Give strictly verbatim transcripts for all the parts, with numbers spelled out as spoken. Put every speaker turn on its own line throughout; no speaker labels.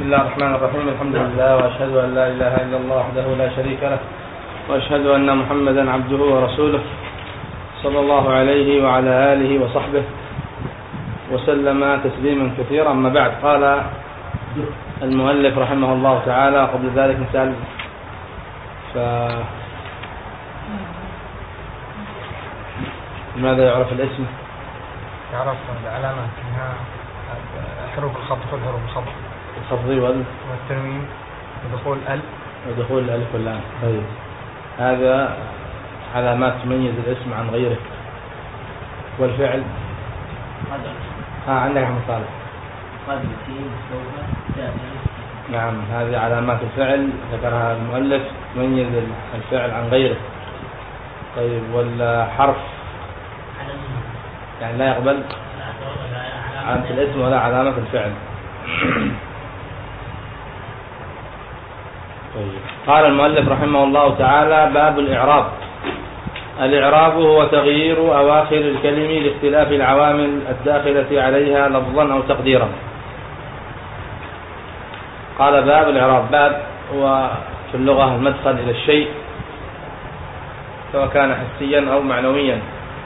الله الرحمن الرحيم. الحمد لله وأشهد أن لا إله إلا الله وحده لا شريك له، وأشهد أن محمدا عبده ورسوله صلى الله عليه وعلى آله وصحبه وسلم تسليما كثيرا. أما بعد، قال المؤلف رحمه الله تعالى قبل ذلك مثال ف ماذا يعرف الاسم؟
يعرف العلامات منها حروف الخفض والحروف الخفض
الخفضي
والتنوين ودخول ال
ودخول الالف واللام. طيب، هذا علامات تميز الاسم عن غيره. والفعل ها عندك يا مصالح. نعم، هذه علامات الفعل ذكرها المؤلف تميز الفعل عن غيره. طيب، والحرف يعني لا يقبل علامة الاسم ولا علامة الفعل. طيب. قال المؤلف رحمه الله تعالى: باب الإعراب. الإعراب هو تغيير أواخر الكلم لاختلاف العوامل الداخلة عليها لفظا أو تقديرا. قال باب الإعراب. باب هو في اللغة المدخل إلى الشيء سواء كان حسيا أو معنويا.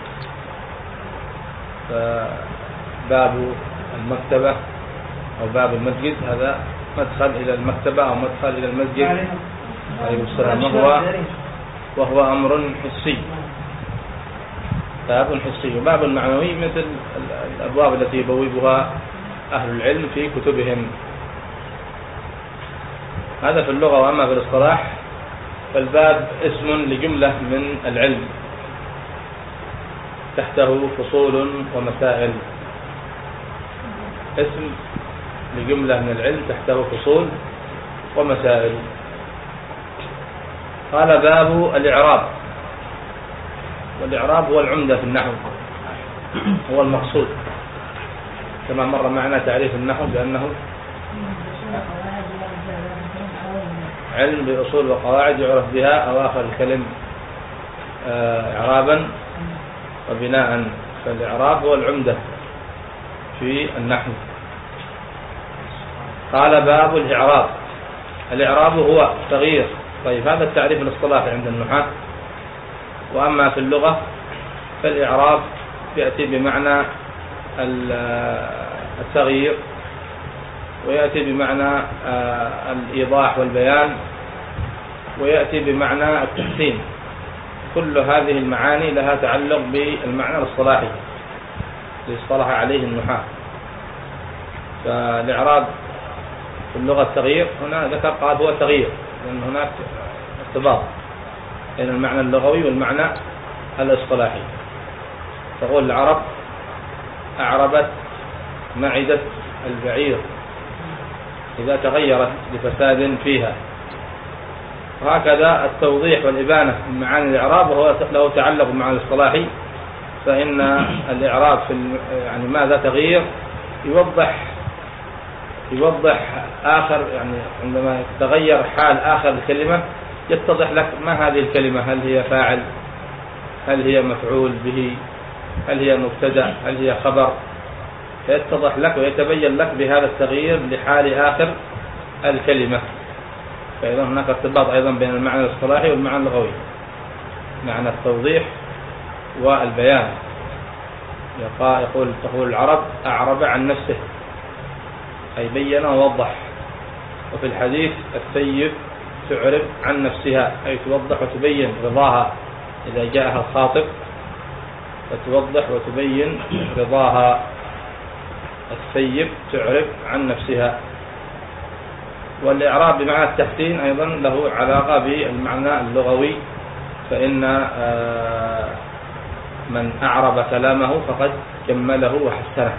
فباب المكتبة أو باب المسجد هذا مدخل إلى المكتبة أو مدخل إلى المسجد عليه السلام، وهو وهو أمر حسي، باب حسي. وباب المعنوي مثل الأبواب التي يبوبها أهل العلم في كتبهم. هذا في اللغة. وأما في الاصطلاح فالباب اسم لجملة من العلم تحته فصول ومسائل. اسم لجملة من العلم تحته فصول ومسائل. قال باب الإعراب. والإعراب هو العمدة في النحو، هو المقصود، كما مر معنا تعريف النحو بأنه علم بأصول وقواعد يعرف بها أواخر الكلم إعرابا وبناء. فالإعراب هو العمدة في النحو. قال باب الإعراب. الإعراب هو تغيير. طيب، هذا التعريف الاصطلاحي عند النحاة. وأما في اللغة فالإعراب يأتي بمعنى التغيير، ويأتي بمعنى الإيضاح والبيان، ويأتي بمعنى التحسين. كل هذه المعاني لها تعلق بالمعنى الاصطلاحي الذي اصطلح عليه النحاة. فالإعراب في اللغة التغيير، هنا ذكر قال هو تغيير، لأن هناك ارتباط بين المعنى اللغوي والمعنى الاصطلاحي. تقول العرب: أعربت معدة البعير إذا تغيرت لفساد فيها. وهكذا التوضيح والإبانة من معاني الإعراب وهو له تعلق بالمعنى الاصطلاحي. فإن الإعراب في يعني ماذا تغيير يوضح يوضح آخر، يعني عندما تغير حال آخر الكلمة يتضح لك ما هذه الكلمة، هل هي فاعل، هل هي مفعول به، هل هي مبتدأ، هل هي خبر. فيتضح لك ويتبين لك بهذا التغيير لحال آخر الكلمة. فإذا هناك ارتباط أيضا بين المعنى الاصطلاحي والمعنى اللغوي، معنى التوضيح والبيان. يقول تقول العرب: أعرب عن نفسه، أي بين ووضح. وفي الحديث: السيد تعرب عن نفسها، أي توضح وتبين رضاها إذا جاءها الخاطب، فتوضح وتبين رضاها. السيد تعرب عن نفسها. والإعراب بمعنى التحسين أيضا له علاقة بالمعنى اللغوي. فإن من أعرب كلامه فقد جمله وحسنه.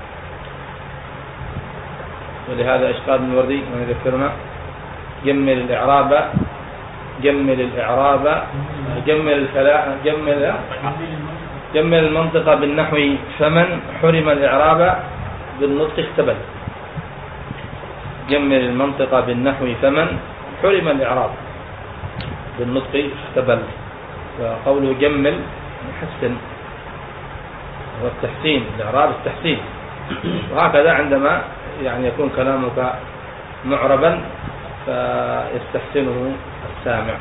ولهذا إيش قال الموردي من يذكرنا: جمل الإعراب جمل الإعراب جمل الكلام جمل جمل المنطق بالنحو، فمن حرم الإعراب بالنطق اختبل. جمل المنطق بالنحو فمن حرم الإعراب بالنطق اختبل. وقوله جمل حسن، والتحسين الإعراب التحسين. وهكذا عندما يعني يكون كلامك معربا فيستحسنه السامع.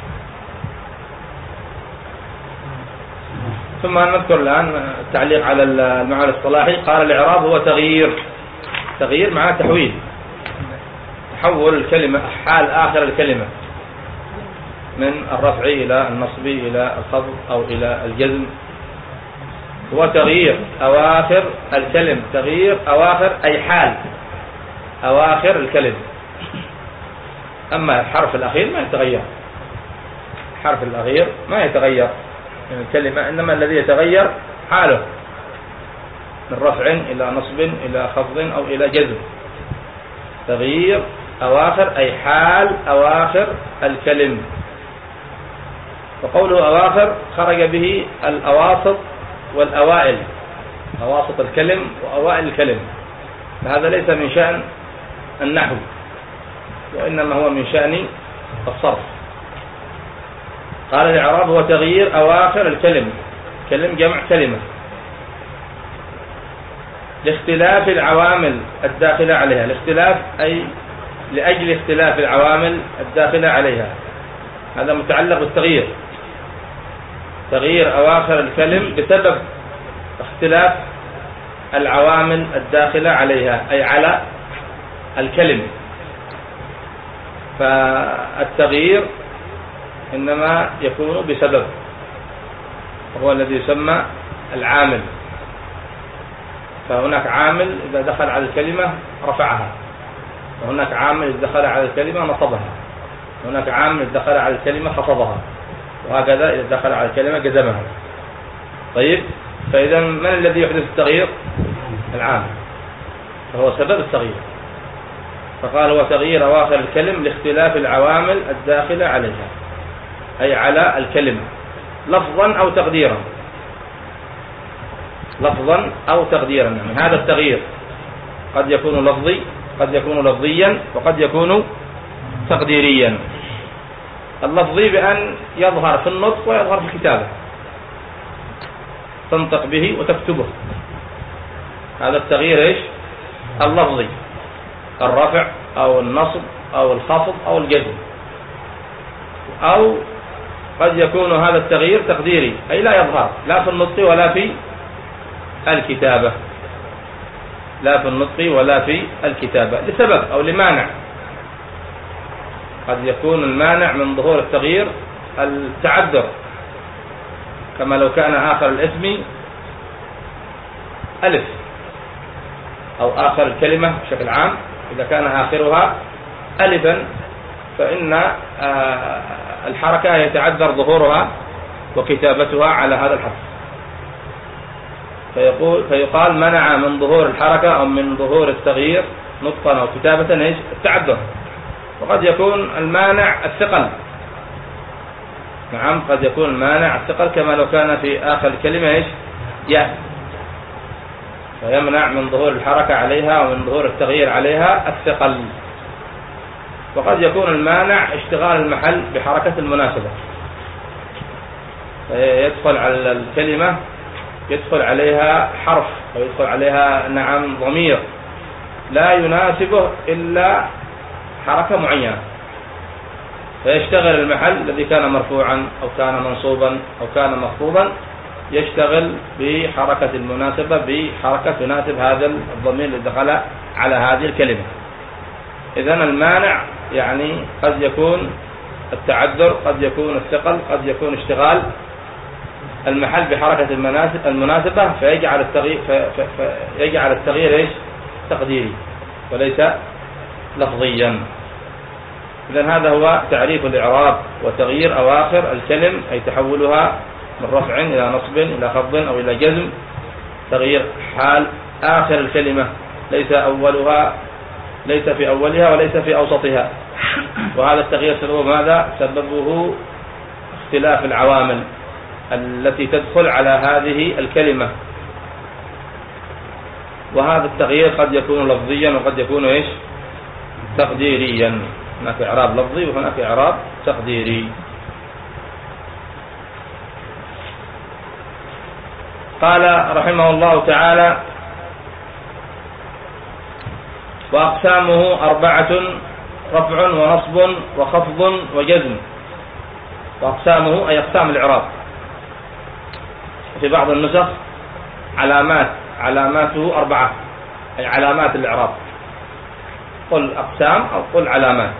ثم نذكر الآن التعليق على المعنى الاصطلاحي. قال الإعراب هو تغيير، تغيير معناه تحويل، تحول الكلمة، حال آخر الكلمة من الرفع إلى النصب إلى الخفض أو إلى الجزم. هو تغيير أواخر الكلم، تغيير أواخر أي حال أواخر الكلم. أما الحرف الأخير ما يتغير، الحرف الأخير ما يتغير من الكلمة، إنما الذي يتغير حاله من رفع إلى نصب إلى خفض أو إلى جزم. تغيير أواخر أي حال أواخر الكلم. وقوله أواخر خرج به الأواسط والأوائل، أواسط الكلم وأوائل الكلم، فهذا ليس من شأن النحو وإنما هو من شأن الصرف. قال الإعراب هو تغيير أواخر الكلم، كلم جمع كلمة، لاختلاف العوامل الداخلة عليها. الاختلاف أي لأجل اختلاف العوامل الداخلة عليها، هذا متعلق بالتغيير. تغيير أواخر الكلم بسبب اختلاف العوامل الداخلة عليها أي على الكلم. فالتغيير إنما يكون بسبب، هو الذي يسمى العامل. فهناك عامل إذا دخل على الكلمة رفعها، وهناك عامل إذا دخل على الكلمة نصبها، هناك عامل إذا دخل على الكلمة خفضها، وهكذا إذا دخل على الكلمة جزمها. طيب، فإذا من الذي يحدث التغيير؟ العامل، فهو سبب التغيير. فقال هو تغيير أواخر الكلم لاختلاف العوامل الداخلة عليها أي على الكلمة، لفظا أو تقديرا، لفظا أو تقديرا. يعني هذا التغيير قد يكون لفظي، قد يكون لفظيا، وقد يكون تقديريا. اللفظي بأن يظهر في النطق ويظهر في الكتابة، تنطق به وتكتبه، هذا التغيير إيش؟ اللفظي، الرفع أو النصب أو الخفض أو الجزم. أو قد يكون هذا التغيير تقديري أي لا يظهر لا في النطق ولا في الكتابة، لا في النطق ولا في الكتابة، لسبب أو لمانع. قد يكون المانع من ظهور التغيير التعذر، كما لو كان آخر الاسم ألف، أو آخر الكلمة بشكل عام إذا كان آخرها ألفا فإن الحركة يتعذر ظهورها وكتابتها على هذا الحرف، فيقول فيقال منع من ظهور الحركة أو من ظهور التغيير نطقا أو كتابة إيش؟ التعذر. وقد يكون المانع الثقل، نعم قد يكون المانع الثقل كما لو كان في آخر الكلمة إيش؟ ياء، فيمنع من ظهور الحركة عليها ومن ظهور التغيير عليها الثقل. وقد يكون المانع اشتغال المحل بحركة المناسبة، يدخل على الكلمة يدخل عليها حرف أو يدخل عليها نعم ضمير لا يناسبه إلا حركة معينة، فيشتغل المحل الذي كان مرفوعا أو كان منصوبا أو كان مخفوضا، يشتغل بحركة المناسبة بحركة تناسب هذا الضمير اللي دخل على هذه الكلمة. إذن المانع يعني قد يكون التعذر، قد يكون الثقل، قد يكون اشتغال المحل بحركة المناسبة، فيجعل التغيير فيجعل التغيير ايش؟ تقديري وليس لفظيا. إذن هذا هو تعريف الإعراب، وتغيير أواخر الكلم أي تحولها من رفع إلى نصب إلى خفض أو إلى جزم، تغيير حال آخر الكلمة، ليس أولها ليس في أولها وليس في أوسطها. وهذا التغيير سببه ماذا؟ سببه اختلاف العوامل التي تدخل على هذه الكلمة، وهذا التغيير قد يكون لفظيا وقد يكون ايش؟ تقديريا. هناك إعراب لفظي وهناك إعراب تقديري. قال رحمه الله تعالى: وأقسامه أربعة رفع ونصب وخفض وجزم. وأقسامه أي أقسام الإعراب. في بعض النسخ علامات علاماته أربعة، أي علامات الإعراب. قل أقسام أو قل علامات.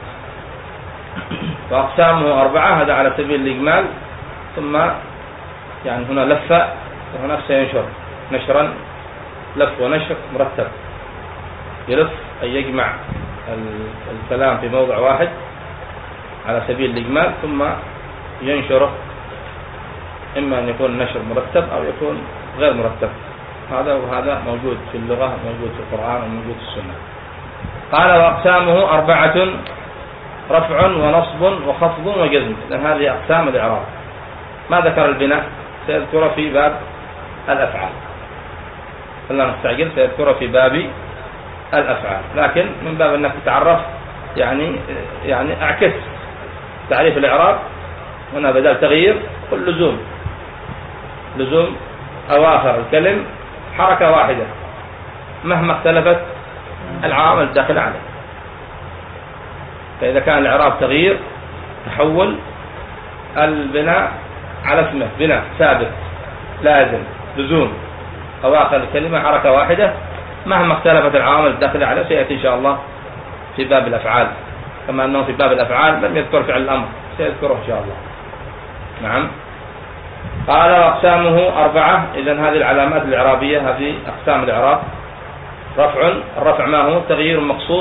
وأقسامه أربعة، هذا على سبيل الإجمال. ثم يعني هنا لفة وهناك سينشر نشرا، لف ونشر مرتب. يلف أي يجمع الكلام في موضع واحد على سبيل الإجمال، ثم ينشره، إما أن يكون نشر مرتب أو يكون غير مرتب. هذا وهذا موجود في اللغة، موجود في القرآن وموجود في السنة. قال وأقسامه أربعة، رفع ونصب وخفض وجزم. لأن هذه أقسام الإعراب. ما ذكر البناء، سيذكر في باب الأفعال. خلنا نستعجل، سيذكر في باب الأفعال. لكن من باب أنك تتعرف يعني يعني أعكس تعريف الإعراب. هنا بدل تغيير قل لزوم، لزوم أواخر الكلم حركة واحدة مهما اختلفت العوامل الداخلة عليه. فإذا كان الإعراب تغيير تحول، البناء على اسمه بناء ثابت لازم لزوم أواخر الكلمة حركة واحدة مهما اختلفت العوامل الداخلة عليه. سيأتي إن شاء الله في باب الأفعال، كما أنه في باب الأفعال لم يذكر فعل الأمر، سيذكره إن شاء الله. نعم. قال وأقسامه أربعة. إذن هذه العلامات الإعرابية، هذه أقسام الإعراب. رفع، الرفع ما هو؟ تغيير مخصوص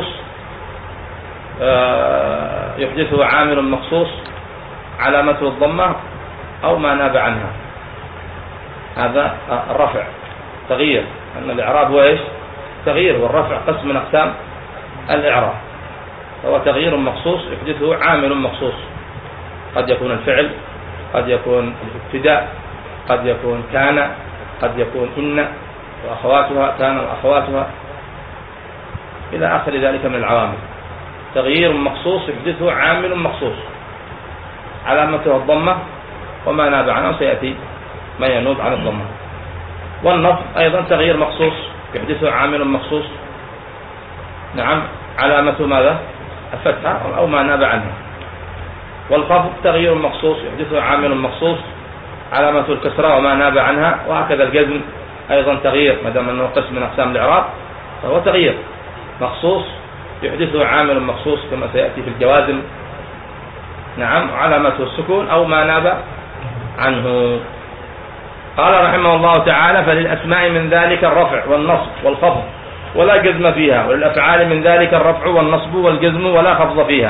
يحدثه عامل مخصوص علامته الضمة أو ما ناب عنها. هذا الرفع تغيير، أن الإعراب هو إيش؟ تغيير. والرفع قسم من أقسام الإعراب، هو تغيير مخصوص يحدثه عامل مخصوص. قد يكون الفعل، قد يكون الابتداء، قد يكون كان، قد يكون إن وأخواتها، كان وأخواتها، إلى آخر ذلك من العوامل. تغيير مخصوص يحدثه عامل مخصوص علامته الضمة وما ناب عنه، سيأتي ما ينوب عن الضمة. والنصب أيضا تغيير مخصوص يحدثه عامل مخصوص، نعم، علامته ماذا؟ الفتحة أو ما ناب عنه. والخفض تغيير مخصوص يحدثه عامل مخصوص علامته الكسرة وما ناب عنها. وهكذا الجزم أيضا تغيير، ما دام أنه قسم من أقسام الإعراب فهو تغيير مخصوص يحدثه عامل مخصوص كما سيأتي في الجوازم، نعم، علامته السكون أو ما ناب عنه. قال رحمه الله تعالى فللأسماء من ذلك الرفع والنصب والخفض ولا جزم فيها، وللأفعال من ذلك الرفع والنصب والجزم ولا خفض فيها.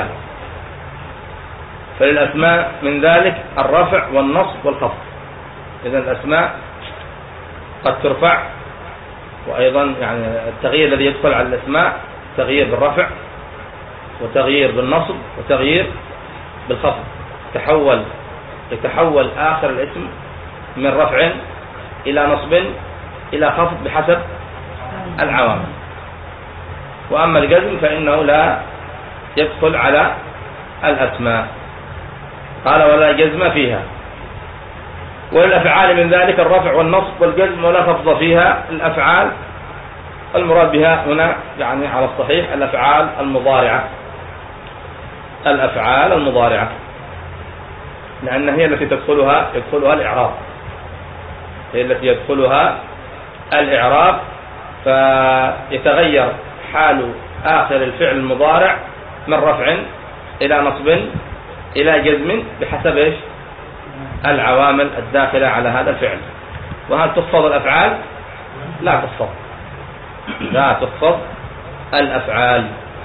فللأسماء من ذلك الرفع والنصب والخفض. إذن الأسماء قد ترفع، وأيضا يعني التغيير الذي يدخل على الأسماء تغيير بالرفع وتغيير بالنصب وتغيير بالخفض. تحول يتحول آخر الاسم من رفع إلى نصب إلى خفض بحسب العوامل. وأما الجزم فإنه لا يدخل على الأسماء. قال ولا جزم فيها. وللأفعال من ذلك الرفع والنصب والجزم ولا خفض فيها. الأفعال المراد بها هنا يعني على الصحيح الأفعال المضارعة، الأفعال المضارعة، لأن هي التي تدخلها يدخلها الإعراب، هي التي يدخلها الإعراب. فيتغير حال آخر الفعل المضارع من رفع إلى نصب إلى جزم بحسب إيش؟ العوامل الداخلة على هذا الفعل. وهل تخفض الأفعال؟ لا تخفض، لا تخفض الأفعال.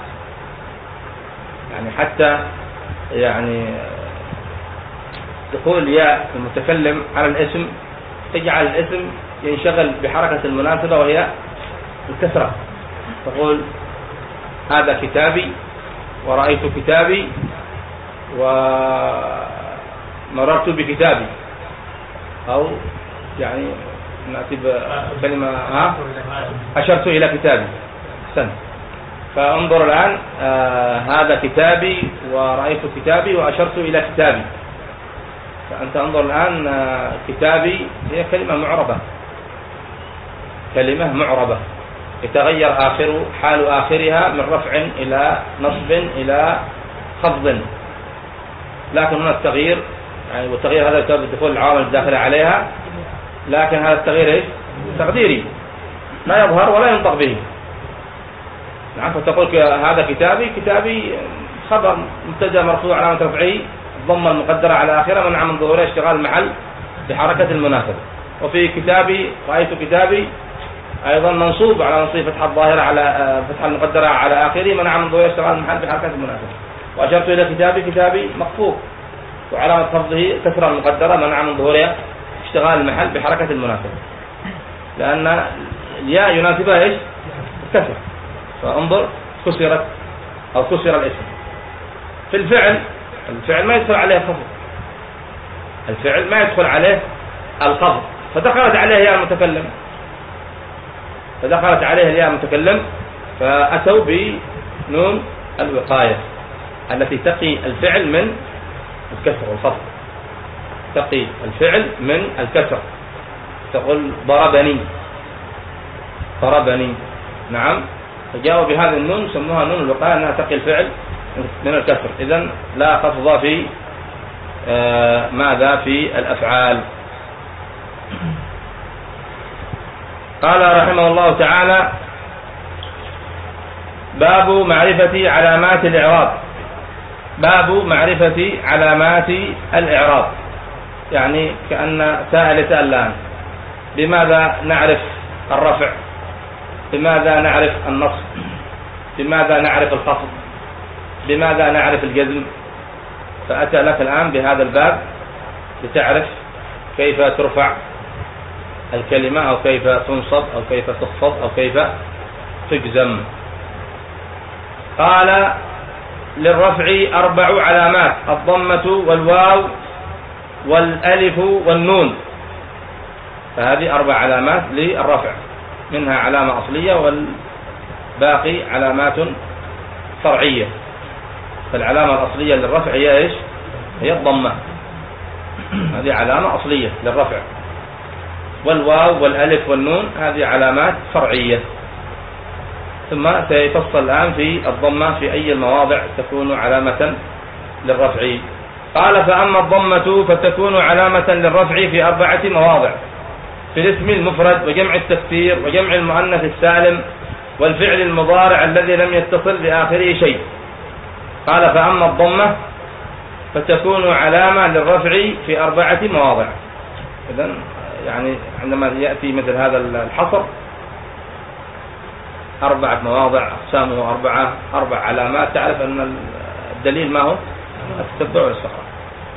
يعني حتى يعني دخول ياء المتكلم على الاسم تجعل الاسم ينشغل بحركة المناسبة وهي الكسرة. تقول هذا كتابي ورأيت كتابي ومررت بكتابي، أو يعني نأتي بكلمة ها أشرت إلى كتابي. أحسنت. فانظر الآن آه هذا كتابي ورأيت كتابي وأشرت إلى كتابي. فأنت انظر الآن آه كتابي هي كلمة معربة، كلمة معربة. يتغير آخر حال آخرها من رفع إلى نصب إلى خفض، لكن هنا التغيير يعني والتغيير هذا بسبب دخول العوامل الداخلة عليها، لكن هذا التغيير ايش؟ تقديري لا يظهر ولا ينطق به. نعم، فتقول هذا كتابي، كتابي خبر مبتدا مرفوع علامة رفعه الضمة المقدرة على آخره منع من ظهوره اشتغال المحل بحركة المناسبة. وفي كتابي رأيت كتابي أيضا منصوب على نصب فتحة الظاهرة على فتحة المقدرة على آخره منع من ظهوره اشتغال المحل بحركة المناسبة. وأشرت إلى كتابي كتابي مخفوض وعلامة خفضه كسرة المقدرة منع من ظهورها اشتغال المحل بحركة المناسبة، لأن الياء يناسبها ايش؟ الكسر. فانظر كسرت أو كسر الاسم. في الفعل الفعل ما يدخل عليه الخفض، الفعل ما يدخل عليه الخفض، فدخلت عليه ياء المتكلم فدخلت عليه الياء المتكلم فأتوا بنون الوقاية التي تقي الفعل من الكسر والخفض، تقي الفعل من الكسر. تقول ضربني ضربني نعم، فجاءوا بهذه النون سموها نون الوقاية أنها تقي الفعل من الكسر. إذن لا خفض في آه ماذا في الأفعال. قال رحمه الله تعالى: باب معرفة علامات الإعراب. باب معرفة علامات الإعراب، يعني كأن سائل يسأل الآن: بماذا نعرف الرفع؟ بماذا نعرف النصب؟ بماذا نعرف الخفض؟ بماذا نعرف الجزم؟ فأتى لك الآن بهذا الباب لتعرف كيف ترفع الكلمة أو كيف تنصب أو كيف تخفض أو كيف تجزم. قال: للرفع أربع علامات: الضمة والواو والألف والنون. فهذه أربع علامات للرفع، منها علامة أصلية والباقي علامات فرعية. فالعلامة الأصلية للرفع هي إيش؟ هي الضمة، هذه علامة أصلية للرفع. والواو والألف والنون هذه علامات فرعية. ثم سيفصل الآن في الضمة في أي المواضع تكون علامة للرفع. قال: فأما الضمة فتكون علامة للرفع في أربعة مواضع: في الاسم المفرد وجمع التكسير وجمع المؤنث السالم والفعل المضارع الذي لم يتصل بآخره شيء. قال: فأما الضمة فتكون علامة للرفع في أربعة مواضع. إذن يعني عندما يأتي مثل هذا الحصر أربعة مواضع أقسامه أربعة أربع علامات، تعرف أن الدليل ما هو؟ التتبع والاستقراء.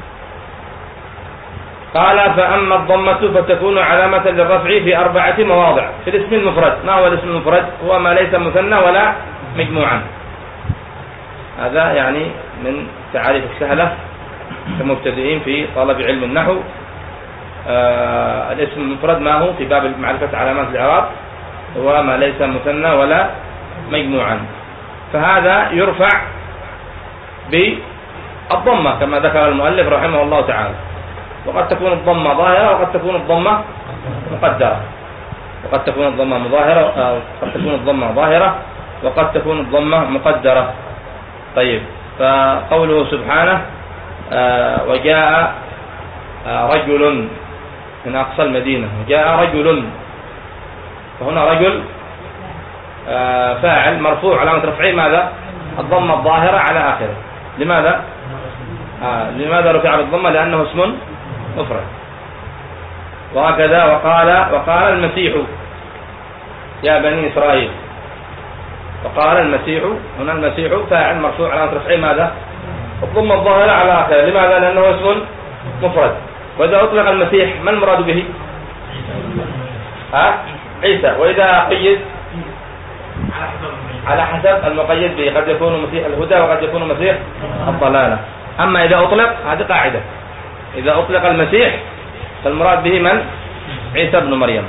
قال: فأما الضمة فتكون علامة للرفع في أربعة مواضع: في الاسم المفرد. ما هو الاسم المفرد؟ هو ما ليس مثنى ولا مجموعا. هذا يعني من تعاريف السهلة كمبتدئين في طلب علم النحو. آه الاسم المفرد ما هو في باب معرفة علامات الإعراب؟ هو ما ليس مثنى ولا مجموعا. فهذا يرفع بالضمة كما ذكر المؤلف رحمه الله تعالى. وقد تكون الضمة ظاهرة وقد تكون الضمة مقدرة، وقد تكون الضمة مظاهرة قد تكون الضمة ظاهرة وقد تكون الضمة مقدرة. طيب، فقوله سبحانه: آه وجاء آه رجل من أقصى المدينة، وجاء رجل، فهنا رجل آه فاعل مرفوع علامة رفعه ماذا؟ الضمة الظاهرة على آخره. لماذا؟ آه لماذا رفع بالضمة؟ لأنه اسم مفرد. وهكذا وقال وقال المسيح يا بني إسرائيل. وقال المسيح، هنا المسيح فاعل مرفوع علامة رفعه ماذا؟ الضمة الظاهرة على آخره. لماذا؟ لأنه اسم مفرد. وإذا أطلق المسيح ما المراد به؟ ها؟ عيسى. وإذا قيد على حسب المقيد به، قد يكون مسيح الهدى وقد يكون مسيح الضلالة. أما إذا أطلق، هذه قاعدة، إذا أطلق المسيح فالمراد به من؟ عيسى بن مريم.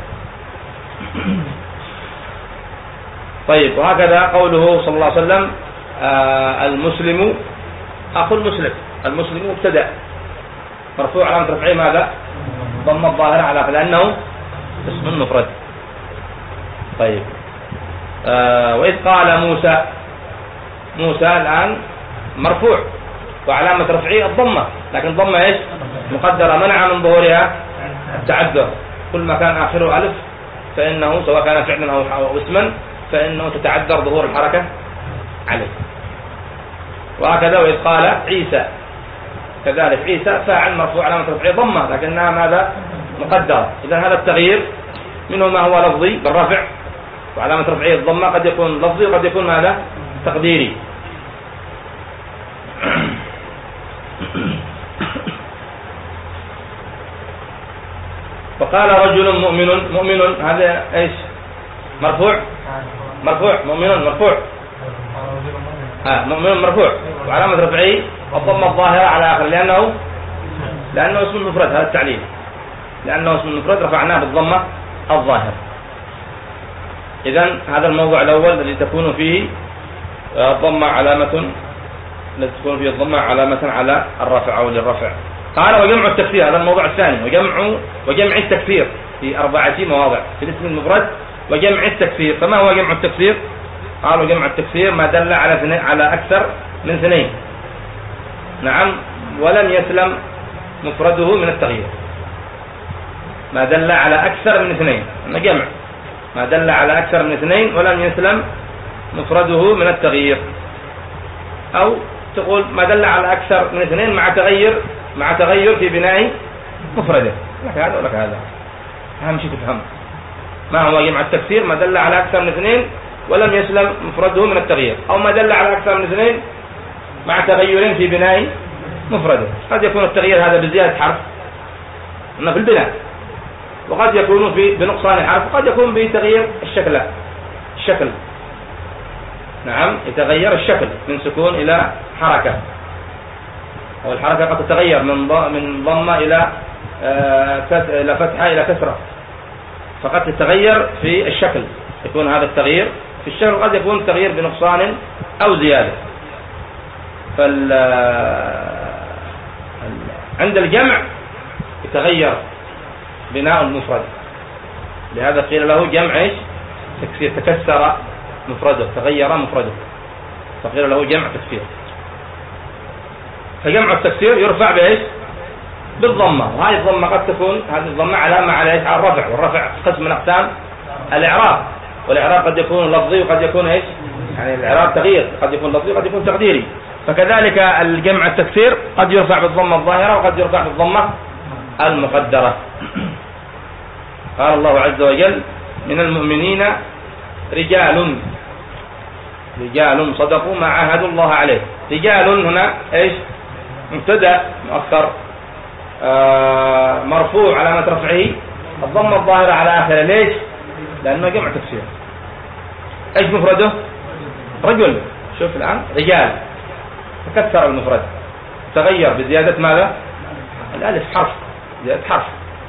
طيب، وهكذا قوله صلى الله عليه وسلم: آه المسلم أخو المسلم. المسلم مبتدأ مرفوع علامة رفعه ماذا؟ ضم الظاهرة على، لأنه اسم مفرد. طيب، آه وإذ قال موسى، موسى الآن مرفوع وعلامة رفعه الضمة، لكن الضمة إيش؟ مقدرة، منع من ظهورها التعذر. كل ما كان آخره ألف فإنه سواء كان فعلا أو اسما فإنه تتعذر ظهور الحركة عليه. وهكذا وإذ قال عيسى، كذلك عيسى فاعل مرفوع علامة رفعه ضمة لكنها ماذا؟ مقدرة. إذا هذا التغيير منه ما هو لفظي بالرفع وعلامة رفعه الضمة، قد يكون لفظي وقد يكون ماذا؟ تقديري. فقال رجل مؤمن، مؤمن هذا ايش؟ مرفوع، مرفوع مؤمن مرفوع، آه مؤمن مرفوع وعلامة رفعه الضمة الظاهرة على آخر لأنه لأنه اسم المفرد. هذا التعليل لأنه اسم المفرد رفعناه بالضمة الظاهرة. إذن هذا الموضوع الأول الذي تكون فيه الضمة علامة التي تكون فيه الضمة علامة على الرفع أو للرفع. قال وجمع التكسير، هذا الموضوع الثاني، وجمع وجمع التكسير في أربعة مواضع في الاسم المفرد وجمع التكسير. فما هو جمع التكسير؟ قال وجمع التكسير ما دل على على أكثر من اثنين، نعم، ولم يسلم مفرده من التغيير. ما دل على أكثر من اثنين، جمع ما دل على أكثر من اثنين ولم يسلم مفرده من التغيير، أو تقول ما دل على أكثر من اثنين مع تغير مع تغير في بناء مفرده. لك هذا ولك هذا، أهم شيء تفهم ما هو جمع التكسير. ما دل على أكثر من اثنين ولم يسلم مفرده من التغيير، أو ما دل على أكثر من اثنين مع تغير في بناء مفرده. قد يكون التغيير هذا بزيادة حرف في البناء، وقد يكون في بنقصان حرف، وقد يكون بتغيير الشكل الشكل نعم، يتغير الشكل من سكون إلى حركة، أو الحركة قد تتغير من من ضمة إلى إلى فتحة إلى كسرة، فقد تتغير في الشكل، يكون هذا التغيير في الشكل، قد يكون تغيير بنقصان أو زيادة. فال عند الجمع يتغير بناء المفرد، لهذا قيل له جمع ايش؟ تكسير، تكسر مفرده، تغير مفرده، فقيل له جمع تكسير. فجمع التكسير يرفع بايش؟ بالضمه، وهذه الضمه قد تكون هذه الضمه علامه على ايش؟ على الرفع، والرفع قسم من اقسام الاعراب، والاعراب قد يكون لفظي وقد يكون ايش؟ يعني الاعراب تغيير، قد يكون لفظي وقد يكون تقديري. فكذلك الجمع التكسير قد يرفع بالضمه الظاهره وقد يرفع بالضمه المقدره. قال الله عز وجل من المؤمنين رجال رجال صدقوا ما عاهدوا الله عليه. رجال هنا ايش؟ مبتدا مؤخر آه مرفوع علامة رفعه الضمة الظاهرة على آخره. ليش؟ لأنه جمع تكسير. ايش مفرده؟ رجل. شوف الآن رجال تكسر المفرد، تغير بزيادة ماذا؟ الألف حرف، زيادة حرف.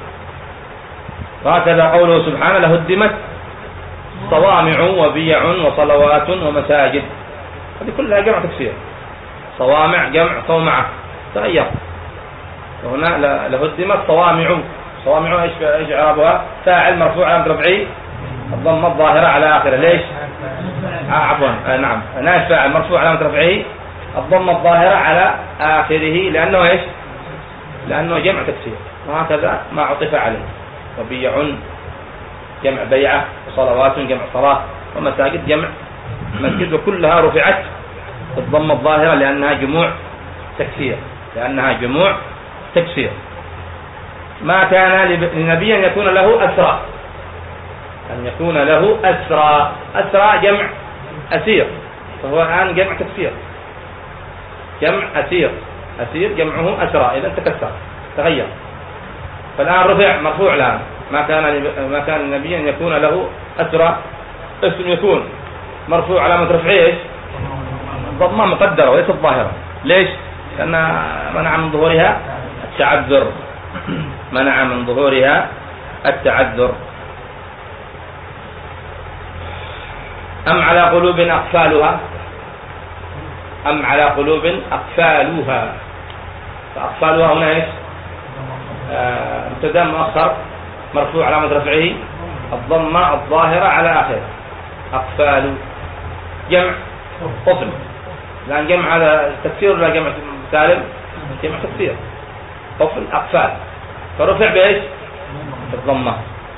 وهكذا قوله سبحانه لهدمت صوامع وبيع وصلوات ومساجد، هذه كلها جمع تكسير. صوامع جمع صومعة، تغير. وهنا لهدمت صوامع، صوامع ايش ايش اعرابها؟ فاعل مرفوع علامة رفعه الضمة الظاهرة على آخره. ليش؟ آه عفوا آه نعم نائب فاعل مرفوع علامة رفعه الضمة الظاهرة على آخره، لأنه ايش؟ لأنه جمع تكسير. وهكذا ما عطف عليه. وبيع جمع بيعة، وصلوات جمع صلاة، ومساجد جمع مسجد، وكلها رفعت بالضمة الظاهرة لأنها جموع تكسير، لأنها جموع تكسير. ما كان لنبي أن يكون له أسرى، أن يكون له أسرى، أسرى جمع أسير، فهو الآن جمع تكسير، جمع أسير، أسير جمعه أسرى، إذا تكسر تغير. فالآن رفع مرفوع الآن. ما كان ما كان النبي أن يكون له أسرى، اسم يكون مرفوع علامة رفعه ايش؟ ضمة مقدرة وليست ظاهرة. ليش؟ لأن منع من ظهورها التعذر، منع من ظهورها التعذر. أم على قلوب أقفالها، أم على قلوب أقفالها، فأقفالها هنا ايش؟ مبتدا مؤخر مرفوع علامة رفعه الضمة الظاهرة على آخره. أقفال جمع طفل، لأن جمع هذا تكسير ولا جمع سالم؟ جمع تكسير. طفل أقفال، فرفع بإيش؟ بالضمة.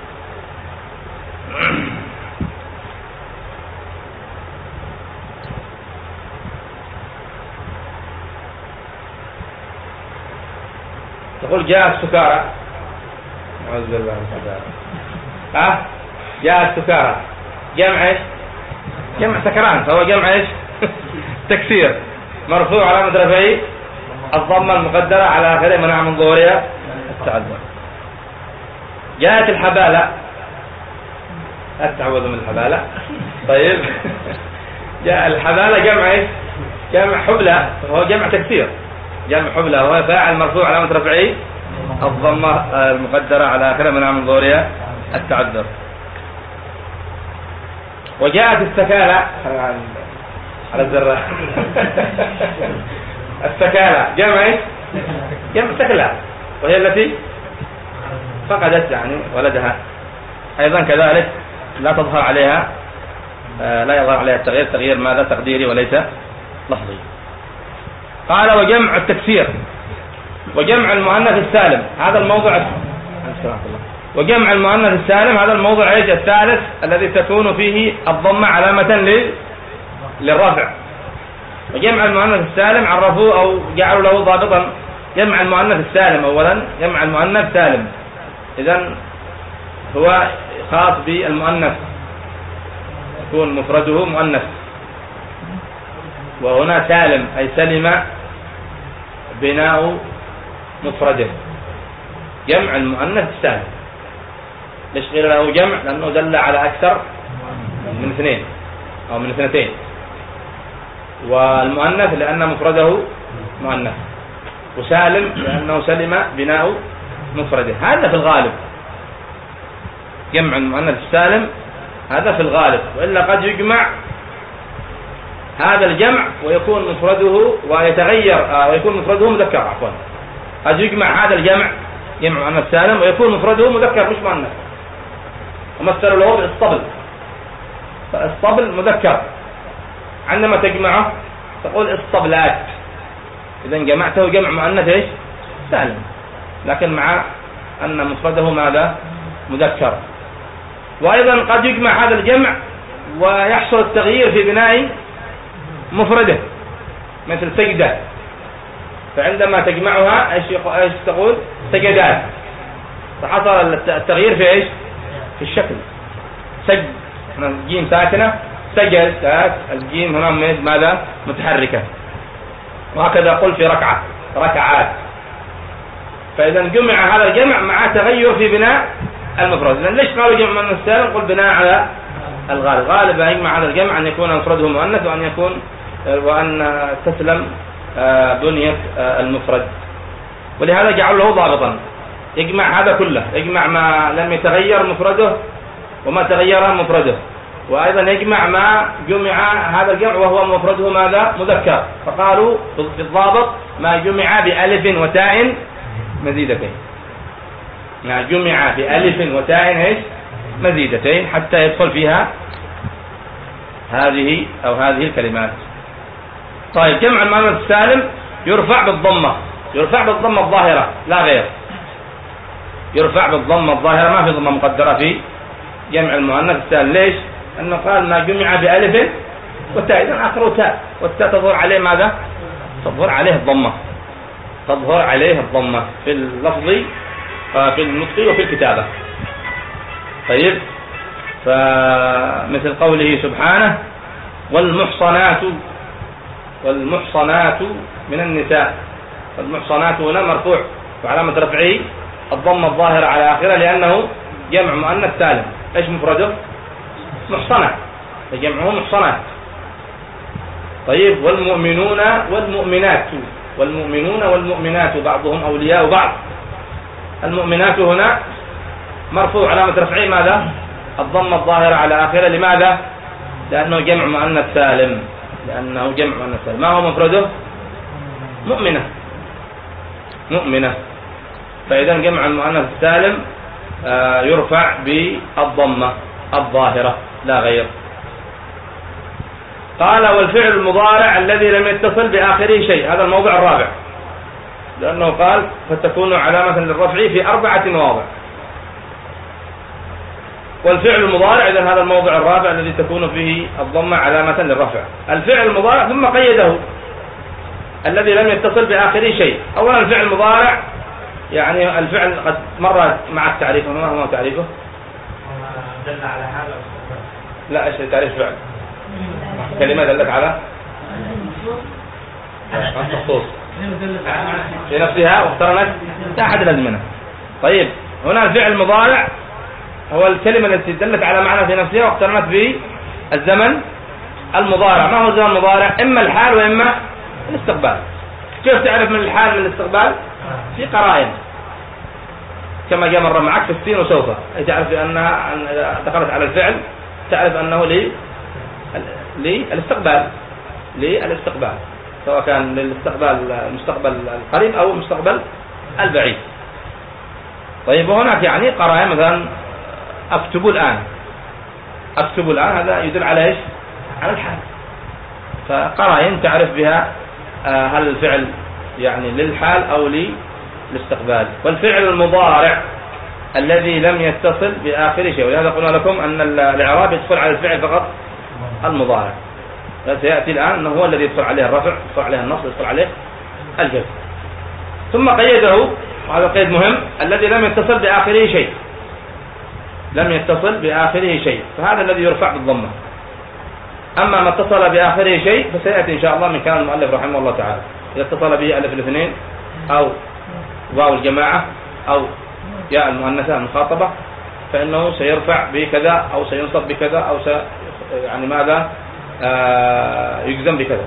تقول جاء السكارى، أعوذ بالله من السكارى. ها؟ جاء السكارى جمع ايش؟ جمع سكران، فهو جمع ايش؟ تكسير، مرفوع علامة رفعه الضمة المقدرة على آخره منع من ظهورها التعذر. جاءت الحبالة، التعوذ من الحبالة. طيب جاء الحبالة جمع ايش؟ جمع حبلة، فهو جمع تكسير، جمع حبلة، وهو فاعل مرفوع علامة رفعه الضمة المقدرة على آخره منع من ظهورها التعذر. وجاءت السكالة على الزراء. السكالة جمع ايش؟ جمع سكلة، وهي التي فقدت يعني ولدها. أيضا كذلك لا تظهر عليها لا يظهر عليها التغيير، تغيير ماذا؟ تقديري وليس لفظي. قال وجمع التكسير وجمع المؤنث السالم، هذا الموضوع. وجمع المؤنث السالم هذا الموضوع ايش؟ الثالث الذي تكون فيه الضمة علامة للرفع. وجمع المؤنث السالم عرفوه أو جعلوا له ضابطا. جمع المؤنث السالم أولا، جمع المؤنث سالم، إذن هو خاص بالمؤنث، يكون مفرده مؤنث. وهنا سالم أي سلم بناء مفرده، جمع المؤنث السالم. ليش غير له جمع؟ لأنه دل على أكثر من اثنين أو من اثنتين. والمؤنث لأن مفرده مؤنث، وسالم لأنه سلم بناء مفرده. هذا في الغالب، جمع المؤنث السالم هذا في الغالب، وإلا قد يجمع هذا الجمع ويكون مفرده ويتغير ويكون مفرده مذكر، عفوا قد يجمع هذا الجمع جمع مؤنث سالم ويكون مفرده مذكر مش مؤنث. ومثل له بالاسطبل، فالاسطبل مذكر، عندما تجمعه تقول اسطبلات، إذا جمعته جمع مؤنث ايش؟ سالم، لكن مع أن مفرده ماذا؟ مذكر. وأيضا قد يجمع هذا الجمع ويحصل التغيير في بناء مفرده، مثل سجدة، فعندما تجمعها ايش ايش تقول؟ سجدات، فحصل التغيير في ايش؟ في الشكل. سجد هنا الجيم ساكنة، سجد الجيم هنا ماذا؟ متحركة. وهكذا قل في ركعة، ركعات. فإذا جمع هذا الجمع مع تغير في بناء المفرد. إذن ليش قالوا جمع مؤنث سالم؟ قل بناء على الغالب. غالب يجمع هذا الجمع أن يكون مفرده مؤنث، وأن يكون وأن تسلم بنية المفرد. ولهذا جعلوا له ضابطا، يجمع هذا كله، يجمع ما لم يتغير مفرده وما تغير مفرده. وأيضا يجمع ما جمع هذا الجمع وهو مفرده ماذا؟ مذكر. فقالوا في الضابط ما جمع بألف وتاء مزيدتين، ما جمع بألف وتاء ايش؟ مزيدتين، حتى يدخل فيها هذه أو هذه الكلمات. طيب جمع المؤنث السالم يرفع بالضمة، يرفع بالضمة الظاهرة لا غير، يرفع بالضمة الظاهرة، ما في ضمة مقدرة في جمع المؤنث السالم. ليش؟ أنه قال ما جمع بألف وتاء، إذا آخره تاء، والتاء تظهر عليه ماذا؟ تظهر عليه الضمة، تظهر عليه الضمة في اللفظ في النطق وفي الكتابة. طيب، فمثل قوله سبحانه والمحصنات، والمحصنات من النساء، والمحصنات هنا مرفوع وعلامة رفعه الضمة الظاهرة على آخره لأنه جمع مؤنث سالم. ايش مفرده؟ محصنة، فجمعه محصنات. طيب والمؤمنون والمؤمنات، والمؤمنون والمؤمنات بعضهم أولياء بعض. المؤمنات هنا مرفوع علامة رفعه ماذا؟ الضمة الظاهرة على آخره. لماذا؟ لأنه جمع مؤنث سالم، لأنه جمع مؤنث سالم. ما هو مفرده؟ مؤمنة، مؤمنة. فإذا جمع المؤنث السالم يرفع بالضمة الظاهرة لا غير. قال والفعل المضارع الذي لم يتصل بآخره شيء، هذا الموضع الرابع، لأنه قال فتكون علامة للرفع في أربعة مواضع. والفعل المضارع إذن هذا الموضع الرابع الذي تكون فيه الضمة علامة للرفع. الفعل المضارع ثم قيده الذي لم يتصل بآخره شيء. أولا الفعل المضارع يعني الفعل قد مر مع التعريف، ما هو تعريفه؟
دل على حال.
لا، ايش تعريف فعل؟ كلمة دلت على الخصوص في نفسها واقترنت لا أحد الأزمنة. طيب هنا الفعل المضارع هو الكلمة التي دلت على معنى في نفسها واقترنت بالزمن المضارع. ما هو الزمن المضارع؟ إما الحال وإما الاستقبال. كيف تعرف من الحال من الاستقبال؟ في قرائن كما جاء مرة معك في السين وسوف، أي تعرف أنها إذا دخلت على الفعل تعرف أنه لي للاستقبال للاستقبال سواء كان للاستقبال المستقبل القريب أو المستقبل البعيد. طيب وهناك يعني قرائن مثلا أكتب الآن، أكتب الآن هذا يدل على إيش؟ على الحال. فقرائن تعرف بها هل الفعل يعني للحال أو للاستقبال. والفعل المضارع الذي لم يتصل بآخر شيء، ولهذا قلنا لكم أن الإعراب يدخل على الفعل فقط المضارع. سيأتي الآن أنه هو الذي يدخل عليه الرفع، يدخل عليه النصب، يدخل عليه الجزم. ثم قيده، وهذا قيد مهم، الذي لم يتصل بآخره شيء، لم يتصل بآخره شيء، فهذا الذي يرفع بالضمة. أما ما اتصل بآخره شيء فسيأتي إن شاء الله من كلام المؤلف رحمه الله تعالى. إذا اتصل به ألف الاثنين أو واو الجماعة أو ياء المؤنثة المخاطبة فإنه سيرفع بكذا أو سينصب بكذا أو سي يعني ماذا آه يجزم بكذا.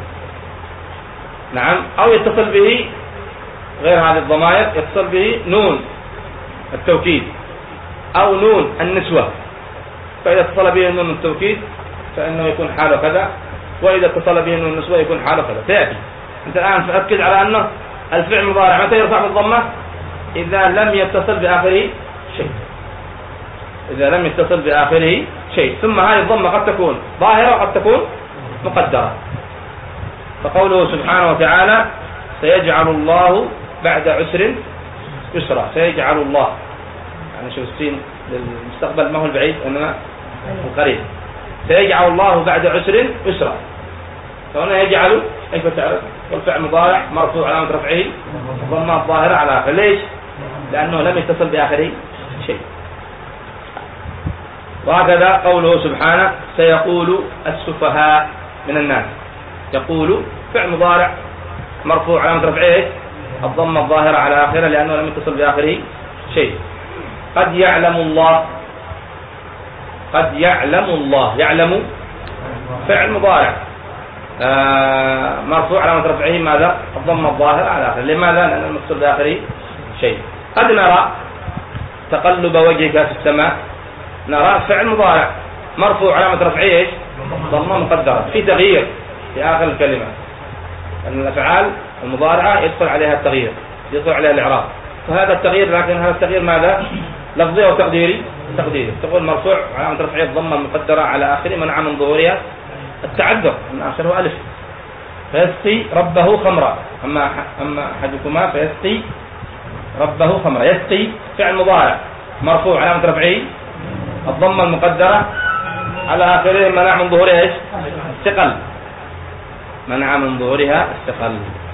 نعم. أو يتصل به غير هذه الضمائر، يتصل به نون التوكيد أو نون النسوة، فإذا اتصل به نون التوكيد فإنه يكون حاله كذا، وإذا اتصل به نون النسوة يكون حاله كذا. تأتي أنت الآن تأكد على أنه الفعل المضارع متى يرفع بالضمة؟ إذا لم يتصل بآخره شيء، إذا لم يتصل بآخره شيء. ثم هذه الضمة قد تكون ظاهرة وقد تكون مقدرة. فقوله سبحانه وتعالى سيجعل الله بعد عسر يسرا، سيجعل الله يعني شوف السين للمستقبل ما هو البعيد إنما القريب. سيجعل الله بعد عسر يسرا، فهنا يجعل كيف تعرف؟ والفعل مضارع مرفوع علامة رفعه ضمة ظاهرة على آخر. ليش؟ لأنه لم يتصل بآخره شيء. وهكذا قوله سبحانه سيقول السفهاء من الناس، يقول فعل مضارع مرفوع علامة رفعه الضمة الظاهرة على آخره لأنه لم يتصل بآخره شيء. قد يعلم الله، قد يعلم الله، يعلم فعل مضارع آه مرفوع علامة رفعه ماذا؟ الضمة الظاهرة على آخره. لماذا؟ لأنه لم يتصل بآخره شيء. قد نرى تقلب وجهك في السماء، نرى فعل مضارع مرفوع علامة رفعه ايش؟ ضمة مقدرة، في تغيير في آخر الكلمة. أن الأفعال المضارعة يدخل عليها التغيير، يدخل عليها الإعراب، فهذا التغيير لكن هذا التغيير ماذا؟ لفظي أو تقديري؟ تقديري. تقول مرفوع علامة رفعه الضمة المقدرة على آخره منع من ظهورها التعذر من آخره ألف. فيسقي ربه خمرا، أما أما أحدكما فيسقي ربه خمرا. يسقي فعل مضارع مرفوع علامة رفعه الضمة المقدرة على آخره منع من ظهورها ايش؟ الثقل، منع من ظهورها الثقل.